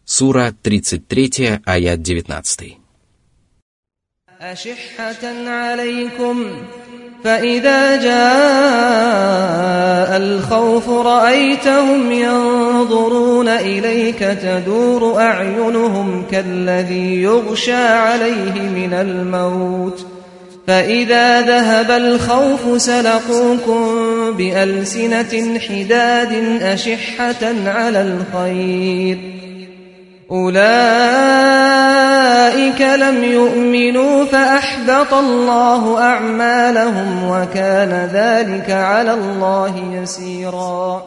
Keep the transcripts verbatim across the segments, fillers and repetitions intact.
Сура тридцать три, аят девятнадцать. أشحة عليكم فإذا جاء الخوف رأيتهم ينظرون إليك تدور أعينهم كالذي يغشى عليه من الموت فإذا ذهب الخوف سلقوكم بألسنة حداد أشحة على الخير أولئك لم يؤمنوا فأحبط الله أعمالهم وكان ذلك على الله يسيرا.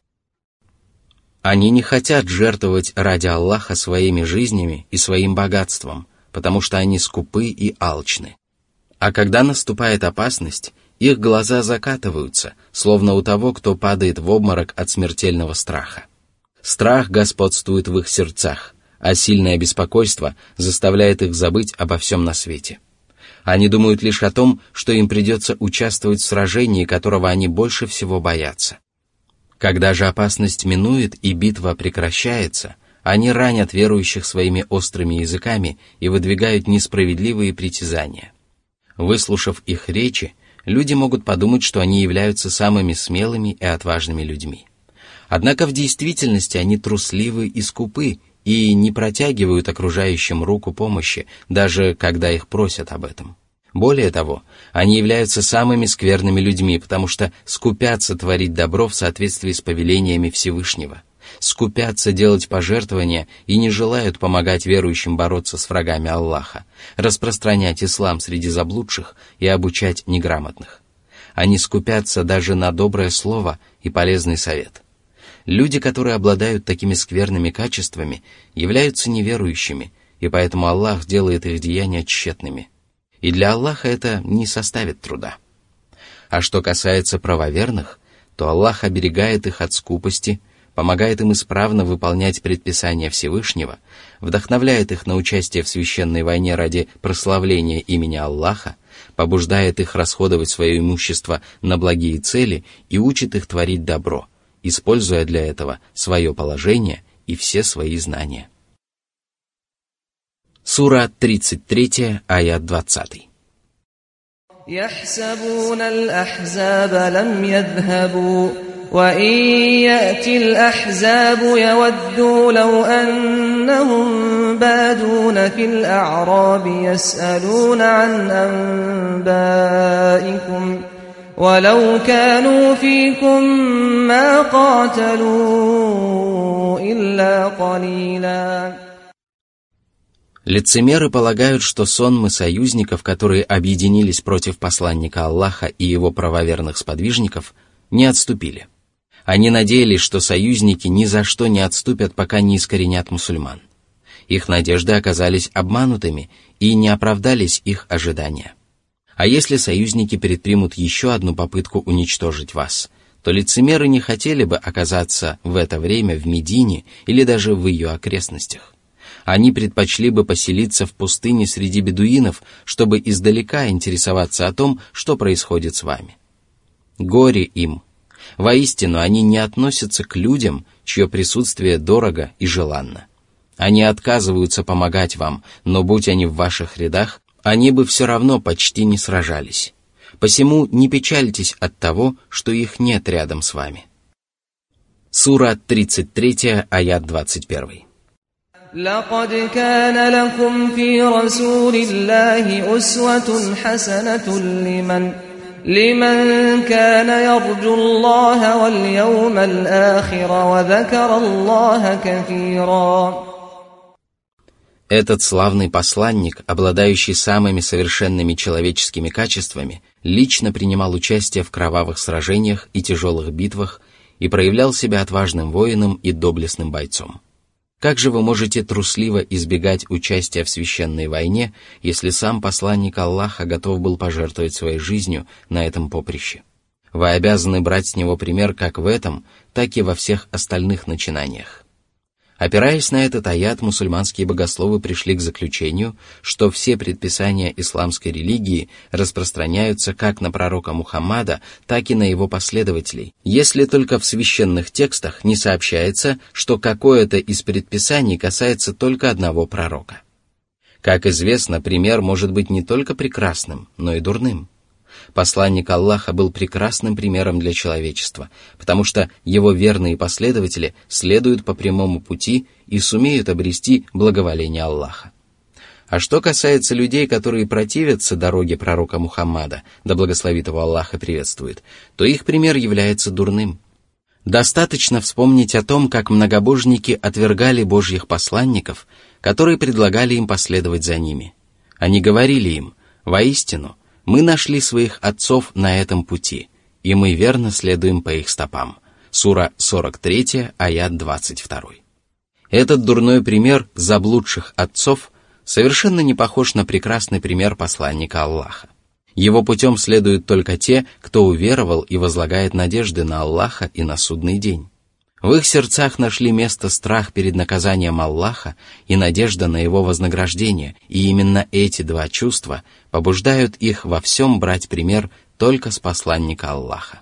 Они не хотят жертвовать ради Аллаха своими жизнями и своим богатством, потому что они скупы и алчны. А когда наступает опасность, их глаза закатываются, словно у того, кто падает в обморок от смертельного страха. Страх господствует в их сердцах, а сильное беспокойство заставляет их забыть обо всем на свете. Они думают лишь о том, что им придется участвовать в сражении, которого они больше всего боятся. Когда же опасность минует и битва прекращается, они ранят верующих своими острыми языками и выдвигают несправедливые притязания. Выслушав их речи, люди могут подумать, что они являются самыми смелыми и отважными людьми. Однако в действительности они трусливы и скупы и не протягивают окружающим руку помощи, даже когда их просят об этом. Более того, они являются самыми скверными людьми, потому что скупятся творить добро в соответствии с повелениями Всевышнего, скупятся делать пожертвования и не желают помогать верующим бороться с врагами Аллаха, распространять ислам среди заблудших и обучать неграмотных. Они скупятся даже на доброе слово и полезный совет. Люди, которые обладают такими скверными качествами, являются неверующими, и поэтому Аллах делает их деяния тщетными. И для Аллаха это не составит труда. А что касается правоверных, то Аллах оберегает их от скупости, помогает им исправно выполнять предписания Всевышнего, вдохновляет их на участие в священной войне ради прославления имени Аллаха, побуждает их расходовать свое имущество на благие цели и учит их творить добро, используя для этого свое положение и все свои знания. Сура тридцать три, аят двадцать. يحسبون الأحزاب لم يذهبوا وإن يأتي الأحزاب يودوا لو أنهم بادون في الأعراب يسألون عن أنبائكم ولو كانوا فيكم ما قاتلوا إلا قليلا. Лицемеры полагают, что сонмы союзников, которые объединились против посланника Аллаха и его правоверных сподвижников, не отступили. Они надеялись, что союзники ни за что не отступят, пока не искоренят мусульман. Их надежды оказались обманутыми и не оправдались их ожидания. А если союзники предпримут еще одну попытку уничтожить вас, то лицемеры не хотели бы оказаться в это время в Медине или даже в ее окрестностях. Они предпочли бы поселиться в пустыне среди бедуинов, чтобы издалека интересоваться о том, что происходит с вами. Горе им! Воистину, они не относятся к людям, чье присутствие дорого и желанно. Они отказываются помогать вам, но будь они в ваших рядах, они бы все равно почти не сражались. Посему не печальтесь от того, что их нет рядом с вами. Сура тридцать три, аят двадцать один. لقد كان لكم في رسول الله أسوة حسنة لمن لمن كان يرجو الله واليوم الآخر وذكر الله كثيرا. Этот славный посланник, обладающий самыми совершенными человеческими качествами, лично принимал участие в кровавых сражениях и тяжелых битвах и проявлял себя отважным воином и доблестным бойцом. Как же вы можете трусливо избегать участия в священной войне, если сам посланник Аллаха готов был пожертвовать своей жизнью на этом поприще? Вы обязаны брать с него пример как в этом, так и во всех остальных начинаниях. Опираясь на этот аят, мусульманские богословы пришли к заключению, что все предписания исламской религии распространяются как на пророка Мухаммада, так и на его последователей, если только в священных текстах не сообщается, что какое-то из предписаний касается только одного пророка. Как известно, пример может быть не только прекрасным, но и дурным. Посланник Аллаха был прекрасным примером для человечества, потому что его верные последователи следуют по прямому пути и сумеют обрести благоволение Аллаха. А что касается людей, которые противятся дороге пророка Мухаммада, да благословит его Аллах и приветствует, то их пример является дурным. Достаточно вспомнить о том, как многобожники отвергали Божьих посланников, которые предлагали им последовать за ними. Они говорили им: «Воистину, мы нашли своих отцов на этом пути, и мы верно следуем по их стопам». Сура сорок три, аят двадцать два. Этот дурной пример заблудших отцов совершенно не похож на прекрасный пример посланника Аллаха. Его путем следуют только те, кто уверовал и возлагает надежды на Аллаха и на судный день. В их сердцах нашли место страх перед наказанием Аллаха и надежда на его вознаграждение, и именно эти два чувства побуждают их во всем брать пример только с посланника Аллаха.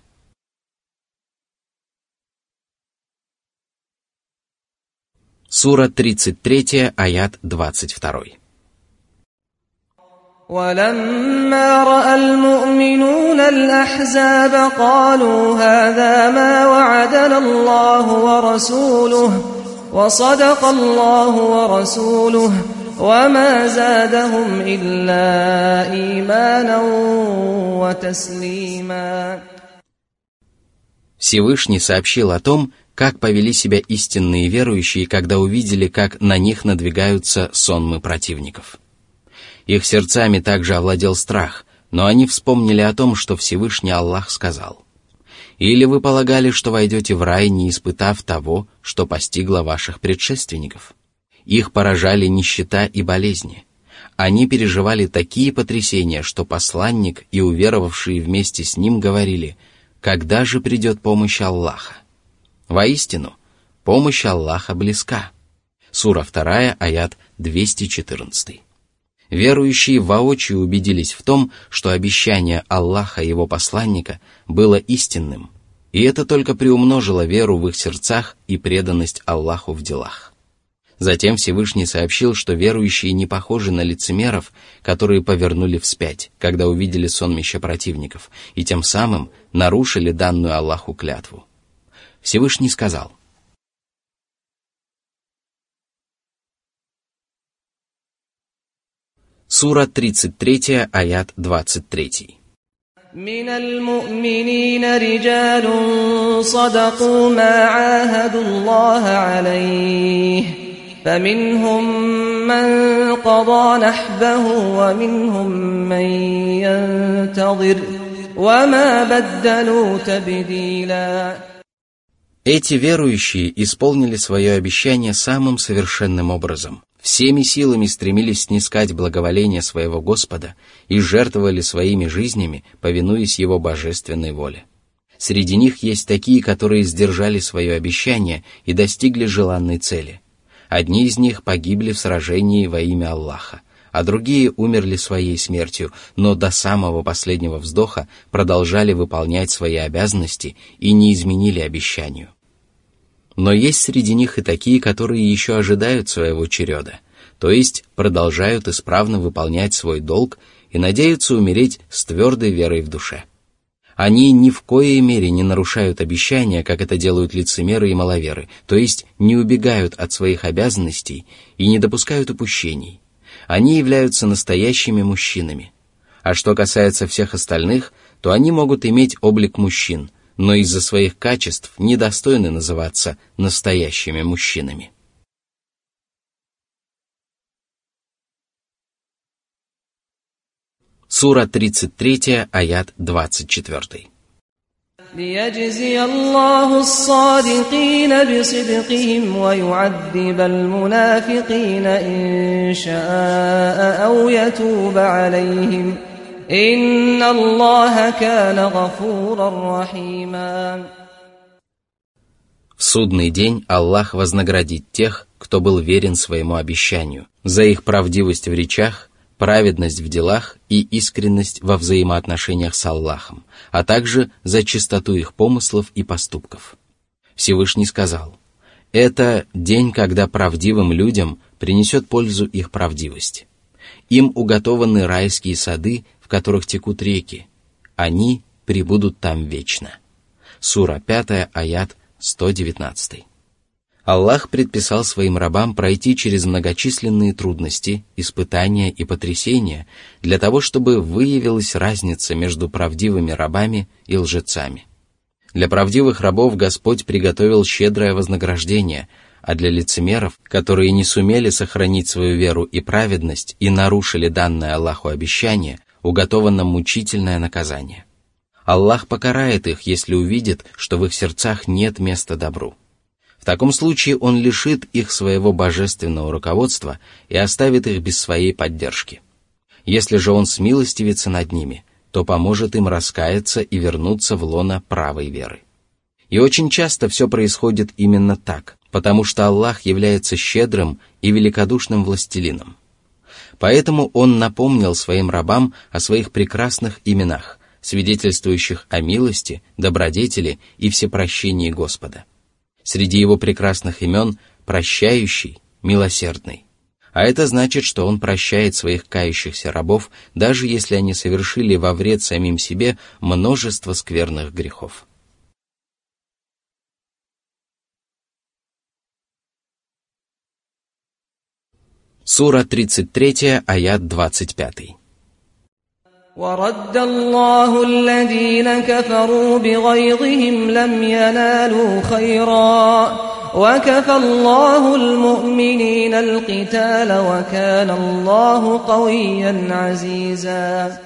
Сура тридцать три, аят двадцать два. ولما رأى المؤمنون الأحزاب قالوا هذا ما وعدنا الله ورسوله وصدق الله ورسوله وما زادهم إلا إيمانا وتسليما. Всевышний сообщил о том, как повели себя истинные верующие, когда увидели, как на них надвигаются сонмы противников. Их сердцами также овладел страх, но они вспомнили о том, что Всевышний Аллах сказал: «Или вы полагали, что войдете в рай, не испытав того, что постигло ваших предшественников?» Их поражали нищета и болезни. Они переживали такие потрясения, что посланник и уверовавшие вместе с ним говорили: «Когда же придет помощь Аллаха?» Воистину, помощь Аллаха близка. Сура два, аят двести четырнадцать. Верующие воочию убедились в том, что обещание Аллаха и его посланника было истинным, и это только приумножило веру в их сердцах и преданность Аллаху в делах. Затем Всевышний сообщил, что верующие не похожи на лицемеров, которые повернули вспять, когда увидели сонмище противников, и тем самым нарушили данную Аллаху клятву. Всевышний сказал: Сура тридцать три, аят двадцать три. من المؤمنين رجال صدقوا ما عاهدوا الله عليه فمنهم من قضى نحبه ومنهم من ينتظر وما بدلوا تبديلا. Эти верующие исполнили свое обещание самым совершенным образом. Всеми силами стремились снискать благоволение своего Господа и жертвовали своими жизнями, повинуясь Его божественной воле. Среди них есть такие, которые сдержали свое обещание и достигли желанной цели. Одни из них погибли в сражении во имя Аллаха, а другие умерли своей смертью, но до самого последнего вздоха продолжали выполнять свои обязанности и не изменили обещанию. Но есть среди них и такие, которые еще ожидают своего череда, то есть продолжают исправно выполнять свой долг и надеются умереть с твердой верой в душе. Они ни в коей мере не нарушают обещания, как это делают лицемеры и маловеры, то есть не убегают от своих обязанностей и не допускают упущений. Они являются настоящими мужчинами. А что касается всех остальных, то они могут иметь облик мужчин, но из-за своих качеств недостойны называться настоящими мужчинами. Сура тридцать три, аят двадцать четыре. ليجزي الله الصادقين بصدقهم ويعذب المنافقين إن شاء أو يتوب عليهم إن الله كان غفورا رحيما. В судный день Аллах вознаградит тех, кто был верен своему обещанию, за их правдивость в речах, праведность в делах и искренность во взаимоотношениях с Аллахом, а также за чистоту их помыслов и поступков. Всевышний сказал: «Это день, когда правдивым людям принесет пользу их правдивость. Им уготованы райские сады, в которых текут реки. Они пребудут там вечно». Сура пятая, аят сто девятнадцатый. Аллах предписал своим рабам пройти через многочисленные трудности, испытания и потрясения для того, чтобы выявилась разница между правдивыми рабами и лжецами. Для правдивых рабов Господь приготовил щедрое вознаграждение, а для лицемеров, которые не сумели сохранить свою веру и праведность и нарушили данное Аллаху обещание, уготовано мучительное наказание. Аллах покарает их, если увидит, что в их сердцах нет места добру. В таком случае Он лишит их своего божественного руководства и оставит их без своей поддержки. Если же Он смилостивится над ними, то поможет им раскаяться и вернуться в лоно правой веры. И очень часто все происходит именно так, потому что Аллах является щедрым и великодушным властелином. Поэтому Он напомнил своим рабам о своих прекрасных именах, свидетельствующих о милости, добродетели и всепрощении Господа. Среди Его прекрасных имен – прощающий, милосердный. А это значит, что Он прощает своих кающихся рабов, даже если они совершили во вред самим себе множество скверных грехов. Сура тридцать три, аят двадцать пять. وَرَدَّ اللَّهُ الَّذِينَ كَفَرُوا بِغَيْظِهِمْ لَمْ يَنَالُوا خَيْرًا وَكَفَى اللَّهُ الْمُؤْمِنِينَ الْقِتَالَ وَكَانَ اللَّهُ قَوِيًّا عَزِيزًا.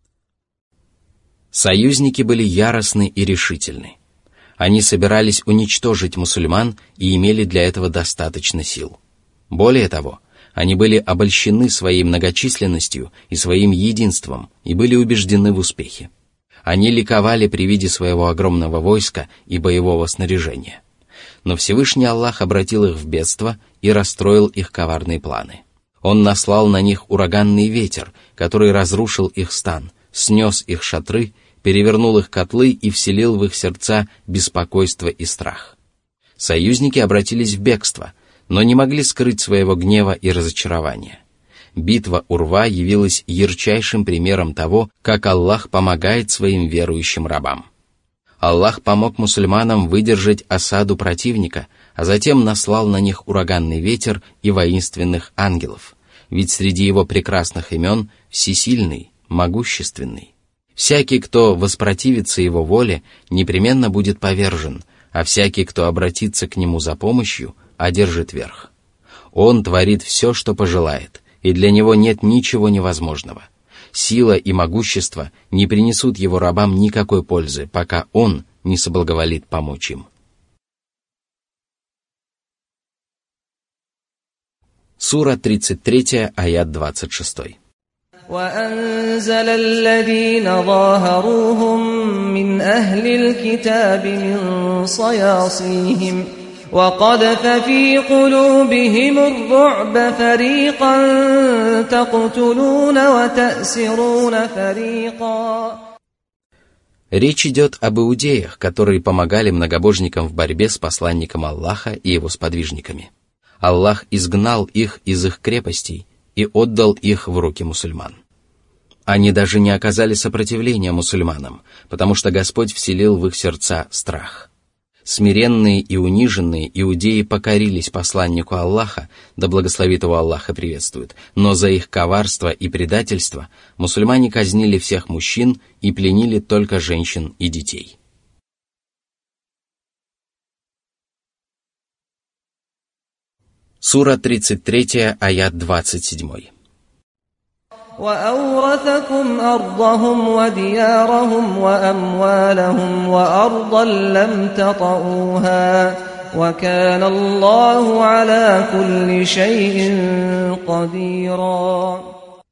Союзники были яростны и решительны. Они собирались уничтожить мусульман и имели для этого достаточно сил. Более того, они были обольщены своей многочисленностью и своим единством и были убеждены в успехе. Они ликовали при виде своего огромного войска и боевого снаряжения. Но Всевышний Аллах обратил их в бедство и расстроил их коварные планы. Он наслал на них ураганный ветер, который разрушил их стан, снес их шатры, перевернул их котлы и вселил в их сердца беспокойство и страх. Союзники обратились в бегство, но не могли скрыть своего гнева и разочарования. Битва Урва явилась ярчайшим примером того, как Аллах помогает своим верующим рабам. Аллах помог мусульманам выдержать осаду противника, а затем наслал на них ураганный ветер и воинственных ангелов, ведь среди его прекрасных имен всесильный, могущественный. Всякий, кто воспротивится его воле, непременно будет повержен, а всякий, кто обратится к нему за помощью, одержит верх. Он творит все, что пожелает, и для него нет ничего невозможного. Сила и могущество не принесут его рабам никакой пользы, пока он не соблаговолит помочь им. Сура тридцать три, аят двадцать шесть. وَأَنزَلَ الَّذِينَ ظَاهَرُوهُم مِّنْ أَهْلِ الْكِتَابِ مِنْ صَيَاصِيهِمْ وَقَذَفَ فِي قُلُوبِهِمُ الرُّعْبَ فَرِيقًا تَقْتُلُونَ وَتَأْسِرُونَ فَرِيقًا. Речь идет об иудеях, которые помогали многобожникам в борьбе с посланником Аллаха и его сподвижниками. Аллах изгнал их из их крепостей и отдал их в руки мусульман. Они даже не оказали сопротивления мусульманам, потому что Господь вселил в их сердца страх. Смиренные и униженные иудеи покорились посланнику Аллаха, да благословит его Аллах и приветствует, но за их коварство и предательство мусульмане казнили всех мужчин и пленили только женщин и детей. Сура тридцать три, аят двадцать семь. وَأَوْرَثَكُمْ أَرْضَهُمْ وَدِيَارَهُمْ وَأَمْوَالَهُمْ وَأَرْضًا لَّمْ تَطَئُوهَا وَكَانَ اللَّهُ عَلَى كُلِّ شَيْءٍ قَدِيرًا.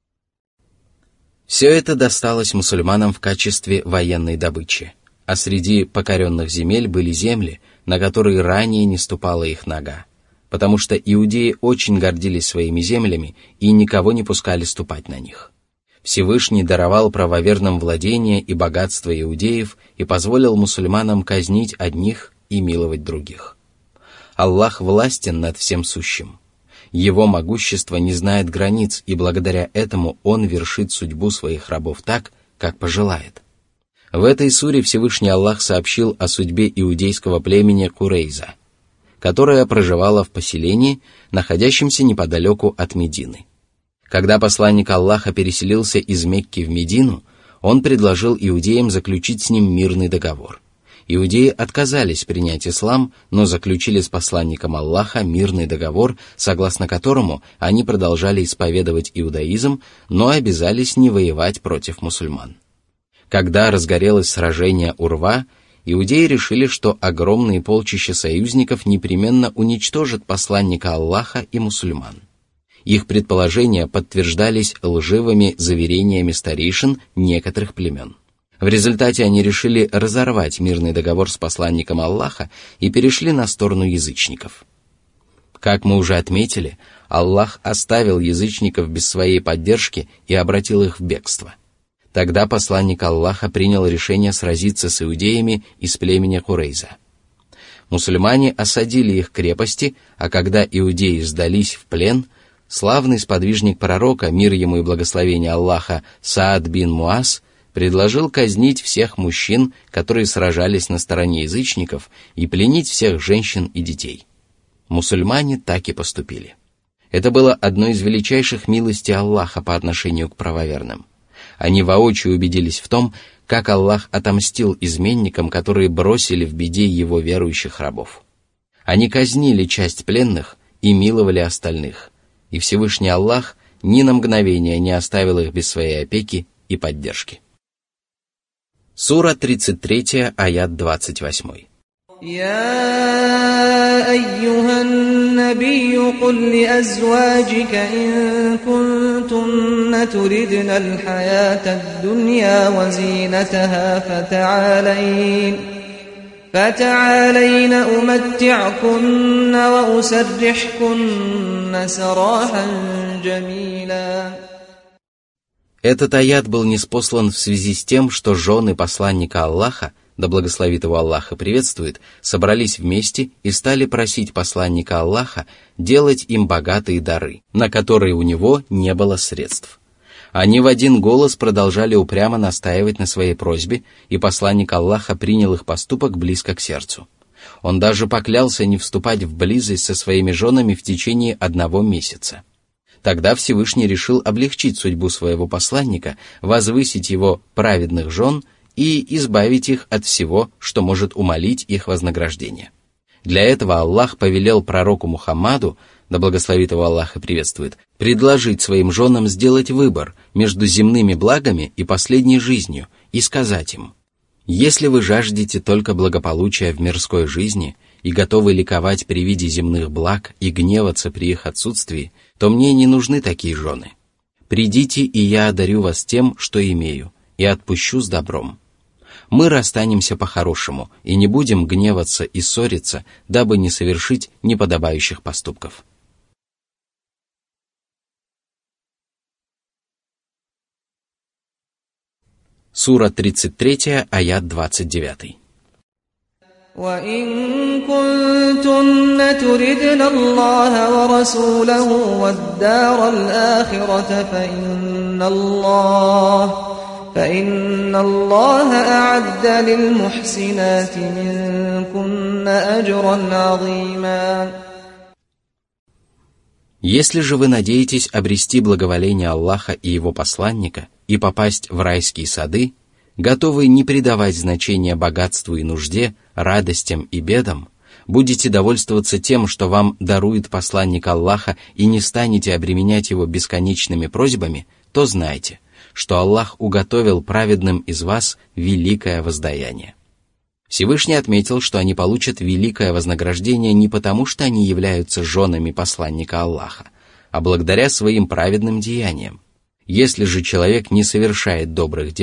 Все это досталось мусульманам в качестве военной добычи, а среди покоренных земель были земли, на которые ранее не ступала их нога, потому что иудеи очень гордились своими землями и никого не пускали ступать на них. Всевышний даровал правоверным владения и богатство иудеев и позволил мусульманам казнить одних и миловать других. Аллах властен над всем сущим. Его могущество не знает границ, и благодаря этому Он вершит судьбу своих рабов так, как пожелает. В этой суре Всевышний Аллах сообщил о судьбе иудейского племени Курейза, которое проживало в поселении, находящемся неподалеку от Медины. Когда посланник Аллаха переселился из Мекки в Медину, он предложил иудеям заключить с ним мирный договор. Иудеи отказались принять ислам, но заключили с посланником Аллаха мирный договор, согласно которому они продолжали исповедовать иудаизм, но обязались не воевать против мусульман. Когда разгорелось сражение у рва, иудеи решили, что огромные полчища союзников непременно уничтожат посланника Аллаха и мусульман. Их предположения подтверждались лживыми заверениями старейшин некоторых племен. В результате они решили разорвать мирный договор с посланником Аллаха и перешли на сторону язычников. Как мы уже отметили, Аллах оставил язычников без своей поддержки и обратил их в бегство. Тогда посланник Аллаха принял решение сразиться с иудеями из племени Курейза. Мусульмане осадили их крепости, а когда иудеи сдались в плен, славный сподвижник пророка, мир ему и благословение Аллаха, Саад бин Муаз, предложил казнить всех мужчин, которые сражались на стороне язычников, и пленить всех женщин и детей. Мусульмане так и поступили. Это было одной из величайших милостей Аллаха по отношению к правоверным. Они воочию убедились в том, как Аллах отомстил изменникам, которые бросили в беде его верующих рабов. Они казнили часть пленных и миловали остальных, и Всевышний Аллах ни на мгновение не оставил их без своей опеки и поддержки. Сура тридцать три, аят двадцать восемь. يا أيها النبي قل لأزواجك إن كنتن تردن الحياة الدنيا وزينتها فتعالين فتعالين أمتعكن وأسرحكن سراحا جميلا. Этот аят был ниспослан в связи с тем, что жены посланника Аллаха, да благословит его Аллах и приветствует, собрались вместе и стали просить посланника Аллаха делать им богатые дары, на которые у него не было средств. Они в один голос продолжали упрямо настаивать на своей просьбе, и посланник Аллаха принял их поступок близко к сердцу. Он даже поклялся не вступать в близость со своими женами в течение одного месяца. Тогда Всевышний решил облегчить судьбу своего посланника, возвысить его праведных жен и избавить их от всего, что может умалить их вознаграждение. Для этого Аллах повелел пророку Мухаммаду, да благословит его Аллах и приветствует, предложить своим женам сделать выбор между земными благами и последней жизнью и сказать им: «Если вы жаждете только благополучия в мирской жизни и готовы ликовать при виде земных благ и гневаться при их отсутствии, то мне не нужны такие жены. Придите, и я одарю вас тем, что имею, и отпущу с добром. Мы расстанемся по-хорошему и не будем гневаться и ссориться, дабы не совершить неподобающих поступков». Сура тридцать три, аят двадцать девять. وإن كنتن تردن الله ورسوله والدار الآخرة فإن الله فإن الله أعد للمحسنات منكن أجرا عظيما. Если же вы надеетесь обрести благоволение Аллаха и Его посланника и попасть в райские сады, готовы не придавать значения богатству и нужде, радостям и бедам, будете довольствоваться тем, что вам дарует посланник Аллаха, и не станете обременять его бесконечными просьбами, то знайте, что Аллах уготовил праведным из вас великое воздаяние. Всевышний отметил, что они получат великое вознаграждение не потому, что они являются женами посланника Аллаха, а благодаря своим праведным деяниям. Если же человек не совершает добрых дел,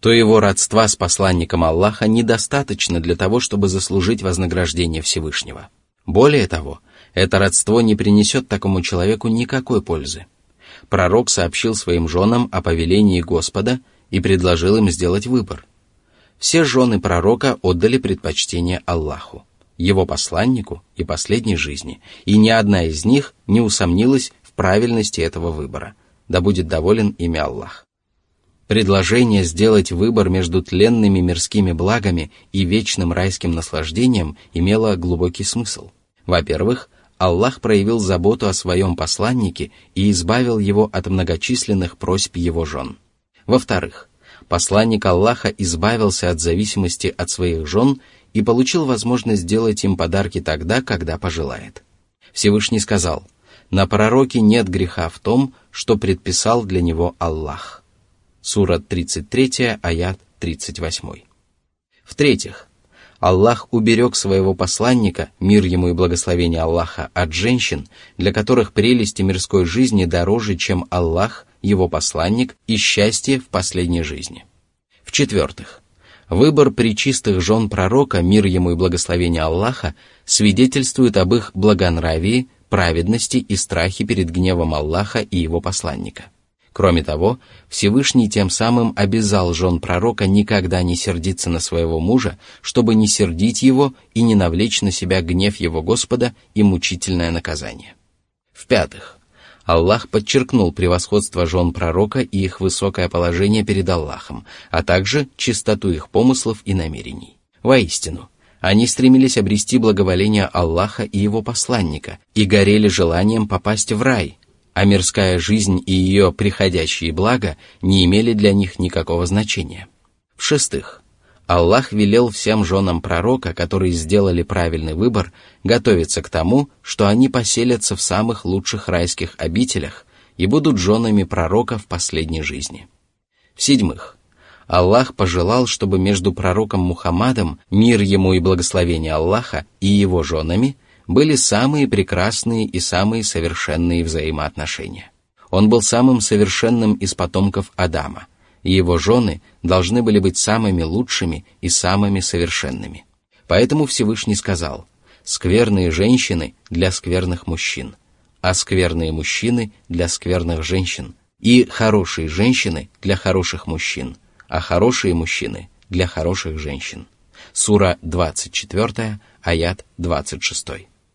то его родства с посланником Аллаха недостаточно для того, чтобы заслужить вознаграждение Всевышнего. Более того, это родство не принесет такому человеку никакой пользы. Пророк сообщил своим женам о повелении Господа и предложил им сделать выбор. Все жены пророка отдали предпочтение Аллаху, его посланнику и последней жизни, и ни одна из них не усомнилась в правильности этого выбора. Да будет доволен ими Аллах. Предложение сделать выбор между тленными мирскими благами и вечным райским наслаждением имело глубокий смысл. Во-первых, Аллах проявил заботу о своем посланнике и избавил его от многочисленных просьб его жен. Во-вторых, посланник Аллаха избавился от зависимости от своих жен и получил возможность сделать им подарки тогда, когда пожелает. Всевышний сказал: «На пророке нет греха в том, что предписал для него Аллах». Сура тридцать три, аят тридцать восемь. В-третьих, Аллах уберег своего посланника, мир ему и благословение Аллаха, от женщин, для которых прелести мирской жизни дороже, чем Аллах, его посланник, и счастье в последней жизни. В-четвертых, выбор пречистых жен пророка, мир ему и благословение Аллаха, свидетельствует об их благонравии, праведности и страхе перед гневом Аллаха и его посланника. Кроме того, Всевышний тем самым обязал жен пророка никогда не сердиться на своего мужа, чтобы не сердить его и не навлечь на себя гнев его Господа и мучительное наказание. В-пятых, Аллах подчеркнул превосходство жен пророка и их высокое положение перед Аллахом, а также чистоту их помыслов и намерений. Воистину, они стремились обрести благоволение Аллаха и его посланника и горели желанием попасть в рай, а мирская жизнь и ее приходящие блага не имели для них никакого значения. В-шестых, Аллах велел всем женам пророка, которые сделали правильный выбор, готовиться к тому, что они поселятся в самых лучших райских обителях и будут женами пророка в последней жизни. В-седьмых, Аллах пожелал, чтобы между пророком Мухаммадом, мир ему и благословение Аллаха, и его женами были самые прекрасные и самые совершенные взаимоотношения. Он был самым совершенным из потомков Адама, и его жены должны были быть самыми лучшими и самыми совершенными. Поэтому Всевышний сказал: «Скверные женщины для скверных мужчин, а скверные мужчины для скверных женщин, и хорошие женщины для хороших мужчин, а хорошие мужчины для хороших женщин». Сура двадцать четыре, аят двадцать шесть.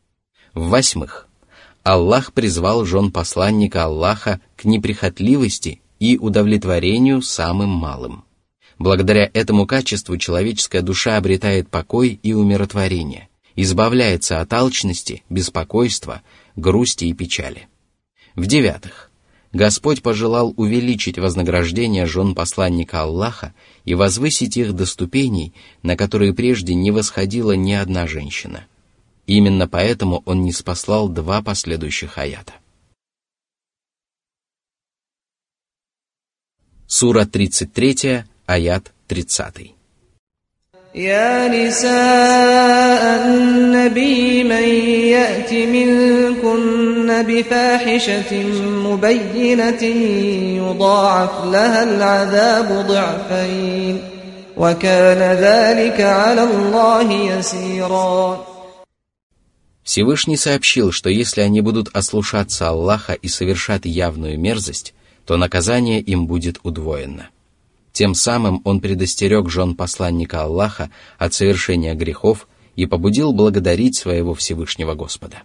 В-восьмых, Аллах призвал жен посланника Аллаха к неприхотливости и удовлетворению самым малым. Благодаря этому качеству человеческая душа обретает покой и умиротворение, избавляется от алчности, беспокойства, грусти и печали. В-девятых, Господь пожелал увеличить вознаграждение жен посланника Аллаха и возвысить их до ступеней, на которые прежде не восходила ни одна женщина. Именно поэтому Он ниспослал два последующих аята. Сура тридцать три, аят тридцатый. يا نساء النبي من يأت منكن بفاحشة مبينة يضاعف لها العذاب ضعفين وكان ذلك على الله يسيرا. Всевышний сообщил, что если они будут ослушаться Аллаха и совершат явную мерзость, то наказание им будет удвоено. Тем самым он предостерег жен посланника Аллаха от совершения грехов и побудил благодарить своего Всевышнего Господа.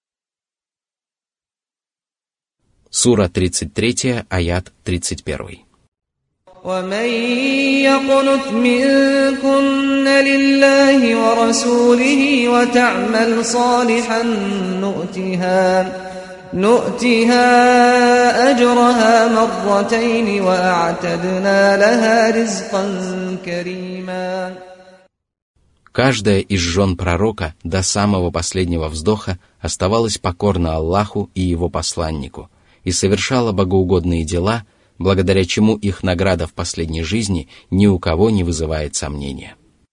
Сура тридцать три, аят тридцать один. ومن يقنت منكن لله ورسوله وتعمل صالحا نؤتها نؤتها أجرها مرتين وأعتدنا لها رزقا كريما. Каждая из жен пророка до самого последнего вздоха оставалась покорна Аллаху и его посланнику и совершала богоугодные дела, благодаря чему их награда в последней жизни ни у кого не вызывает сомнения.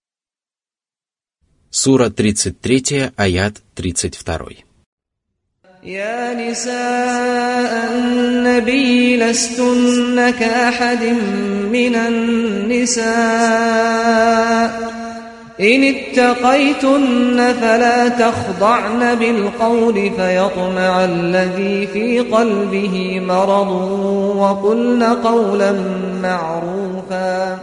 Сура тридцать три, аят тридцать два. يا نساء النبي لستن كأحد من النساء إن اتقيتن فلا تخضعن بالقول فيطمع الذي في قلبه مرض وقلن قولا معروفا.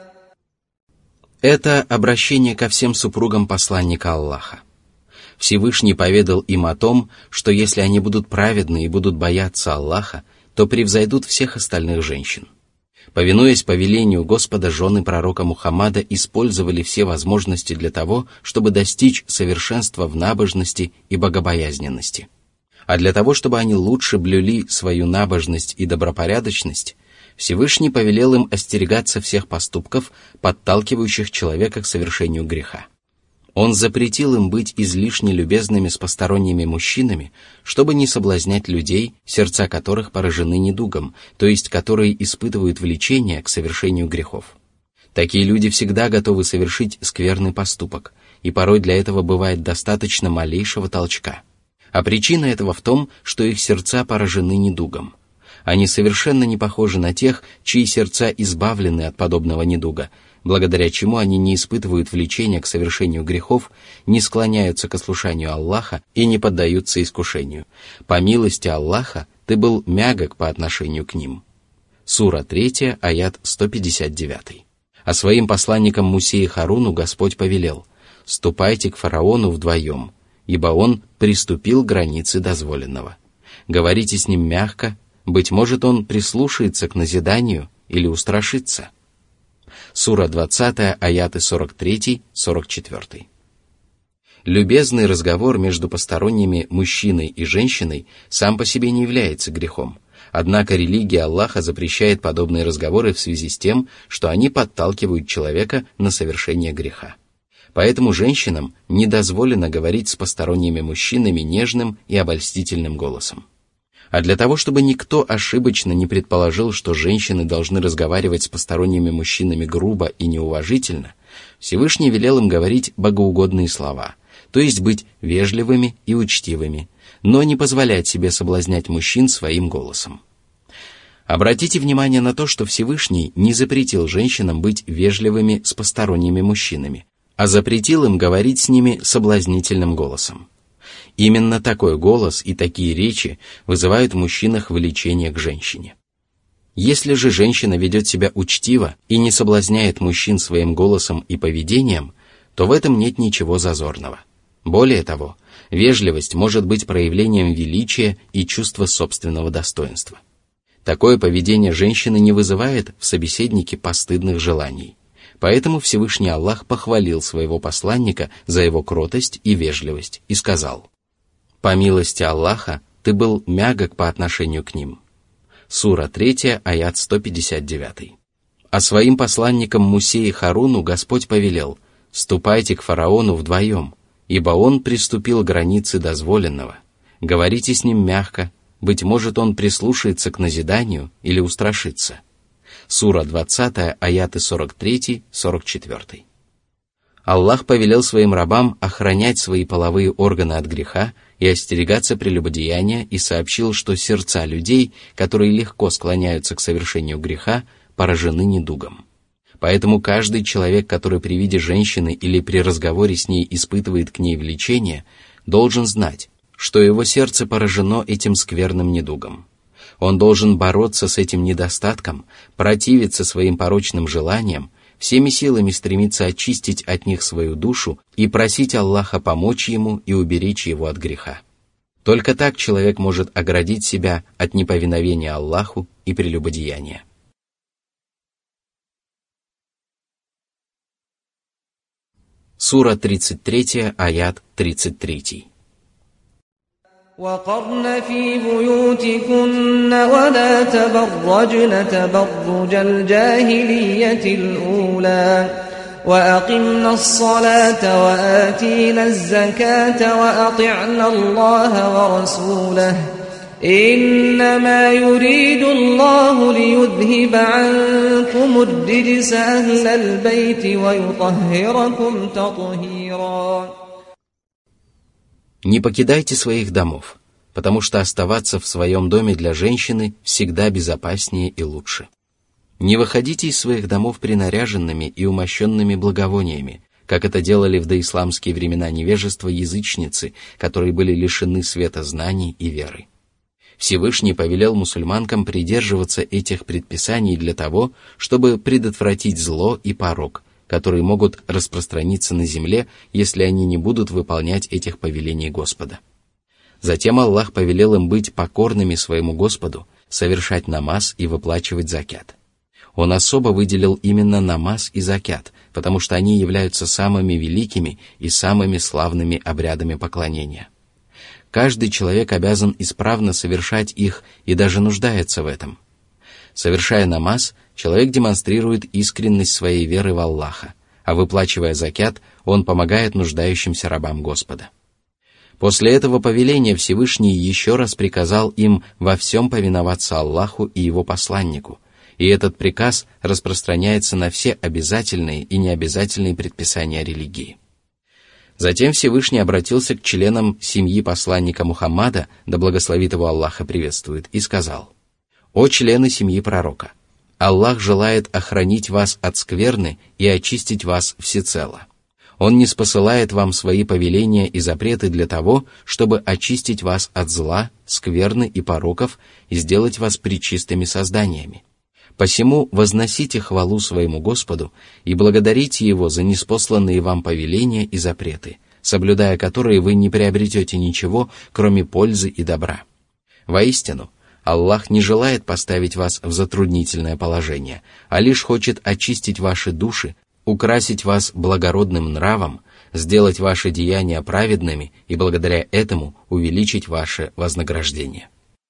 Это обращение ко всем супругам посланника Аллаха. Всевышний поведал им о том, что если они будут праведны и будут бояться Аллаха, то превзойдут всех остальных женщин. Повинуясь повелению Господа, жены пророка Мухаммада использовали все возможности для того, чтобы достичь совершенства в набожности и богобоязненности. А для того, чтобы они лучше блюли свою набожность и добропорядочность, Всевышний повелел им остерегаться всех поступков, подталкивающих человека к совершению греха. Он запретил им быть излишне любезными с посторонними мужчинами, чтобы не соблазнять людей, сердца которых поражены недугом, то есть которые испытывают влечение к совершению грехов. Такие люди всегда готовы совершить скверный поступок, и порой для этого бывает достаточно малейшего толчка. А причина этого в том, что их сердца поражены недугом. Они совершенно не похожи на тех, чьи сердца избавлены от подобного недуга, благодаря чему они не испытывают влечения к совершению грехов, не склоняются к ослушанию Аллаха и не поддаются искушению. По милости Аллаха ты был мягок по отношению к ним. Сура три, аят сто пятьдесят девять. А своим посланникам Мусе и Харуну Господь повелел: «Ступайте к фараону вдвоем, ибо он приступил к границе дозволенного. Говорите с ним мягко, быть может, он прислушается к назиданию или устрашится». Сура двадцать, аяты сорок три - сорок четыре. Любезный разговор между посторонними мужчиной и женщиной сам по себе не является грехом, однако религия Аллаха запрещает подобные разговоры в связи с тем, что они подталкивают человека на совершение греха. Поэтому женщинам не дозволено говорить с посторонними мужчинами нежным и обольстительным голосом. А для того, чтобы никто ошибочно не предположил, что женщины должны разговаривать с посторонними мужчинами грубо и неуважительно, Всевышний велел им говорить богоугодные слова, то есть быть вежливыми и учтивыми, но не позволять себе соблазнять мужчин своим голосом. Обратите внимание на то, что Всевышний не запретил женщинам быть вежливыми с посторонними мужчинами, а запретил им говорить с ними соблазнительным голосом. Именно такой голос и такие речи вызывают в мужчинах влечение к женщине. Если же женщина ведет себя учтиво и не соблазняет мужчин своим голосом и поведением, то в этом нет ничего зазорного. Более того, вежливость может быть проявлением величия и чувства собственного достоинства. Такое поведение женщины не вызывает в собеседнике постыдных желаний. Поэтому Всевышний Аллах похвалил своего посланника за его кротость и вежливость и сказал: «По милости Аллаха ты был мягок по отношению к ним». Сура три, аят сто пятьдесят девять. А своим посланникам Мусе и Харуну Господь повелел: «Ступайте к фараону вдвоем, ибо он приступил к границе дозволенного. Говорите с ним мягко, быть может, он прислушается к назиданию или устрашится». Сура двадцать, аяты сорок три - сорок четыре. Аллах повелел своим рабам охранять свои половые органы от греха и остерегаться прелюбодеяния и сообщил, что сердца людей, которые легко склоняются к совершению греха, поражены недугом. Поэтому каждый человек, который при виде женщины или при разговоре с ней испытывает к ней влечение, должен знать, что его сердце поражено этим скверным недугом. Он должен бороться с этим недостатком, противиться своим порочным желаниям, всеми силами стремиться очистить от них свою душу и просить Аллаха помочь ему и уберечь его от греха. Только так человек может оградить себя от неповиновения Аллаху и прелюбодеяния. Сура тридцать три, аят тридцать три. وقرن في بيوتكن ولا تبرجن تبرج الجاهلية الأولى وأقمنا الصلاة وآتينا الزكاة وأطعنا الله ورسوله إنما يريد الله ليذهب عنكم الرجس أهل البيت ويطهركم تطهيرا. Не покидайте своих домов, потому что оставаться в своем доме для женщины всегда безопаснее и лучше. Не выходите из своих домов принаряженными и умощенными благовониями, как это делали в доисламские времена невежества язычницы, которые были лишены света знаний и веры. Всевышний повелел мусульманкам придерживаться этих предписаний для того, чтобы предотвратить зло и порок, которые могут распространиться на земле, если они не будут выполнять этих повелений Господа. Затем Аллах повелел им быть покорными своему Господу, совершать намаз и выплачивать закят. Он особо выделил именно намаз и закят, потому что они являются самыми великими и самыми славными обрядами поклонения. Каждый человек обязан исправно совершать их и даже нуждается в этом. Совершая намаз, человек демонстрирует искренность своей веры в Аллаха, а выплачивая закят, он помогает нуждающимся рабам Господа. После этого повеления Всевышний еще раз приказал им во всем повиноваться Аллаху и его посланнику, и этот приказ распространяется на все обязательные и необязательные предписания религии. Затем Всевышний обратился к членам семьи посланника Мухаммада, да благословит его Аллах и приветствует, и сказал: «О члены семьи пророка! Аллах желает охранить вас от скверны и очистить вас всецело. Он ниспосылает вам свои повеления и запреты для того, чтобы очистить вас от зла, скверны и пороков и сделать вас пречистыми созданиями. Посему возносите хвалу своему Господу и благодарите Его за ниспосланные вам повеления и запреты, соблюдая которые вы не приобретете ничего, кроме пользы и добра. Воистину, Аллах не желает поставить вас в затруднительное положение, а лишь хочет очистить ваши души, украсить вас благородным нравом, сделать ваши деяния праведными и благодаря этому увеличить ваше вознаграждение».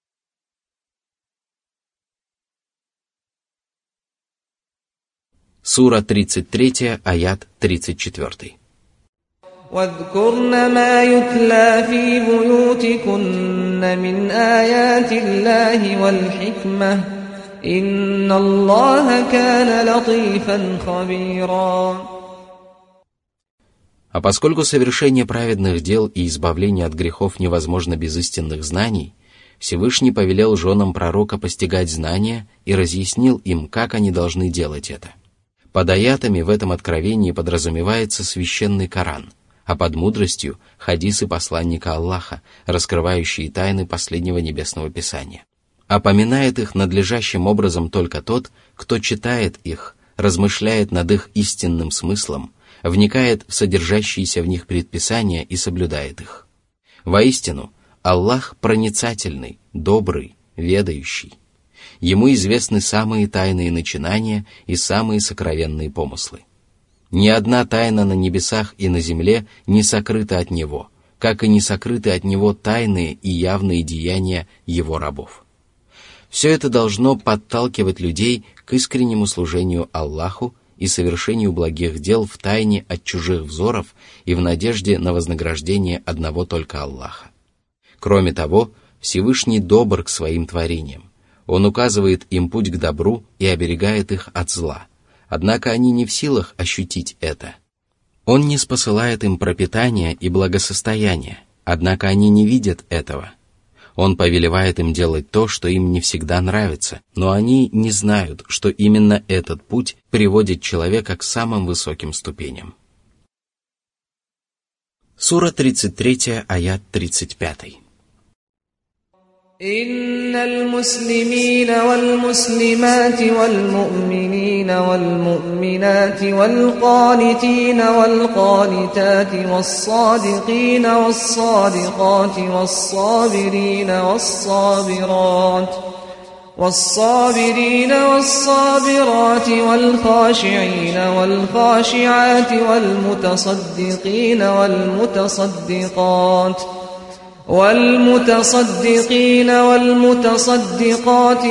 Сура тридцать три, аят тридцать четыре. واذكرن ما يتلى في بيوتكن من آيات الله والحكمة إن الله كان لطيفا خبيرا. А поскольку совершение праведных дел и избавление от грехов невозможно без истинных знаний, Всевышний повелел женам пророка постигать знания и разъяснил им, как они должны делать это. Под аятами в этом откровении подразумевается священный Коран, а под мудростью – хадисы посланника Аллаха, раскрывающие тайны последнего небесного писания. Опоминает их надлежащим образом только тот, кто читает их, размышляет над их истинным смыслом, вникает в содержащиеся в них предписания и соблюдает их. Воистину, Аллах проницательный, добрый, ведающий. Ему известны самые тайные начинания и самые сокровенные помыслы. Ни одна тайна на небесах и на земле не сокрыта от Него, как и не сокрыты от Него тайные и явные деяния Его рабов. Все это должно подталкивать людей к искреннему служению Аллаху и совершению благих дел в тайне от чужих взоров и в надежде на вознаграждение одного только Аллаха. Кроме того, Всевышний добр к своим творениям. Он указывает им путь к добру и оберегает их от зла, однако они не в силах ощутить это. Он ниспосылает им пропитание и благосостояние, однако они не видят этого. Он повелевает им делать то, что им не всегда нравится, но они не знают, что именно этот путь приводит человека к самым высоким ступеням. Сура тридцать три, аят тридцать пять. إن المسلمين والمسلمات والمؤمنين والمؤمنات والقانتين والقانتات والصادقين والصادقات والصابرين والصابرات والصابرين والصابرات والخاشعين والخاشعات والمتصدقين والمتصدقات والمتصدقين والمتصدقات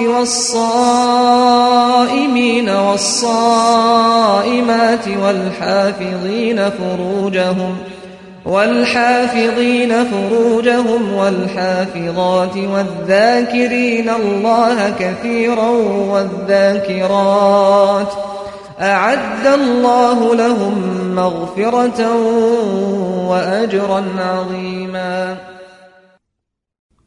والصائمين والصائمات والحافظين فروجهم والحافظين فروجهم والحافظات والذاكرين الله كثيرا والذاكرات أعد الله لهم مغفرة وأجرا عظيما.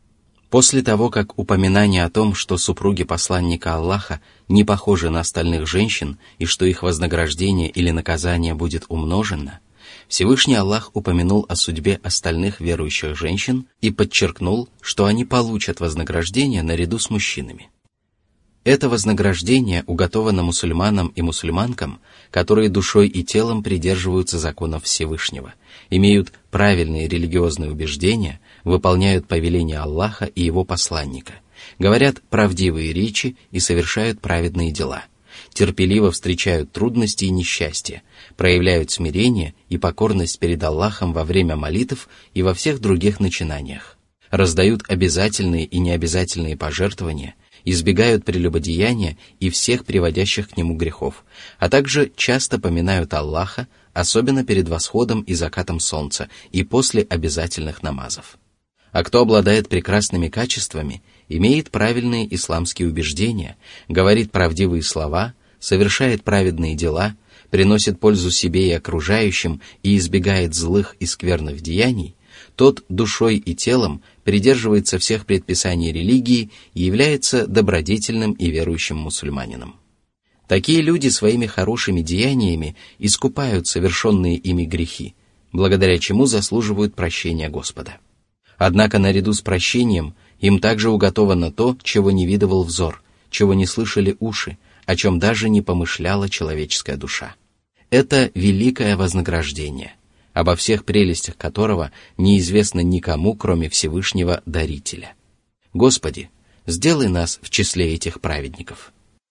После того, как упоминание о том, что супруги посланника Аллаха не похожи на остальных женщин и что их вознаграждение или наказание будет умножено, Всевышний Аллах упомянул о судьбе остальных верующих женщин и подчеркнул, что они получат вознаграждение наряду с мужчинами. Это вознаграждение уготовано мусульманам и мусульманкам, которые душой и телом придерживаются законов Всевышнего, имеют правильные религиозные убеждения, выполняют повеления Аллаха и Его посланника, говорят правдивые речи и совершают праведные дела, терпеливо встречают трудности и несчастья, проявляют смирение и покорность перед Аллахом во время молитв и во всех других начинаниях, раздают обязательные и необязательные пожертвования, избегают прелюбодеяния и всех приводящих к нему грехов, а также часто поминают Аллаха, особенно перед восходом и закатом солнца и после обязательных намазов. А кто обладает прекрасными качествами, имеет правильные исламские убеждения, говорит правдивые слова, совершает праведные дела, приносит пользу себе и окружающим и избегает злых и скверных деяний, тот душой и телом придерживается всех предписаний религии и является добродетельным и верующим мусульманином. Такие люди своими хорошими деяниями искупают совершенные ими грехи, благодаря чему заслуживают прощения Господа. Однако наряду с прощением им также уготовано то, чего не видывал взор, чего не слышали уши, о чем даже не помышляла человеческая душа. Это великое вознаграждение, обо всех прелестях которого неизвестно никому, кроме Всевышнего Дарителя. Господи, сделай нас в числе этих праведников.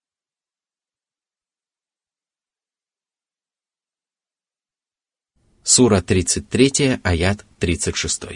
Сура тридцать три, аят тридцать шесть.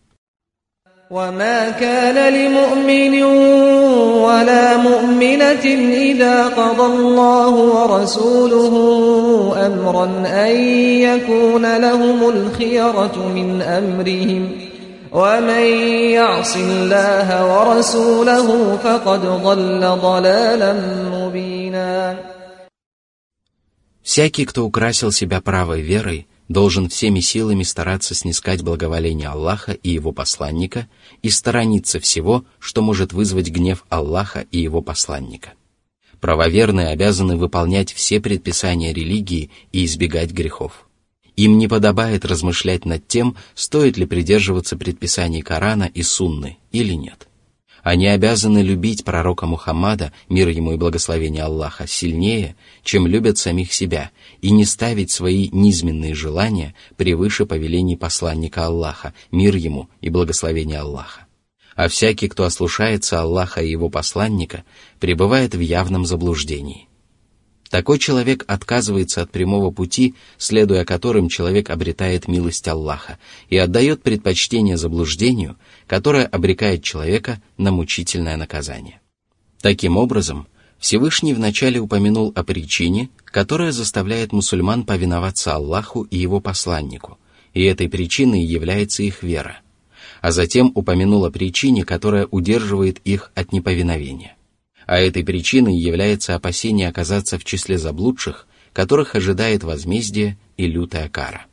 وما كان لمؤمن ولا مؤمنة إذا قضى الله ورسوله أمرا أن يكون لهم الخيرة من أمرهم ومن يعص الله ورسوله فقد ضل ضلالا مبينا. Всякий, кто украсил себя правой верой, должен всеми силами стараться снискать благоволение Аллаха и Его посланника и сторониться всего, что может вызвать гнев Аллаха и Его посланника. Правоверные обязаны выполнять все предписания религии и избегать грехов. Им не подобает размышлять над тем, стоит ли придерживаться предписаний Корана и Сунны или нет. Они обязаны любить пророка Мухаммада, мир ему и благословение Аллаха, сильнее, чем любят самих себя, и не ставить свои низменные желания превыше повелений посланника Аллаха, мир ему и благословение Аллаха. А всякий, кто ослушается Аллаха и его посланника, пребывает в явном заблуждении. Такой человек отказывается от прямого пути, следуя которым человек обретает милость Аллаха, и отдает предпочтение заблуждению, которое обрекает человека на мучительное наказание. Таким образом, Всевышний вначале упомянул о причине, которая заставляет мусульман повиноваться Аллаху и его посланнику, и этой причиной является их вера, а затем упомянул о причине, которая удерживает их от неповиновения. А этой причиной является опасение оказаться в числе заблудших, которых ожидает возмездие и лютая кара.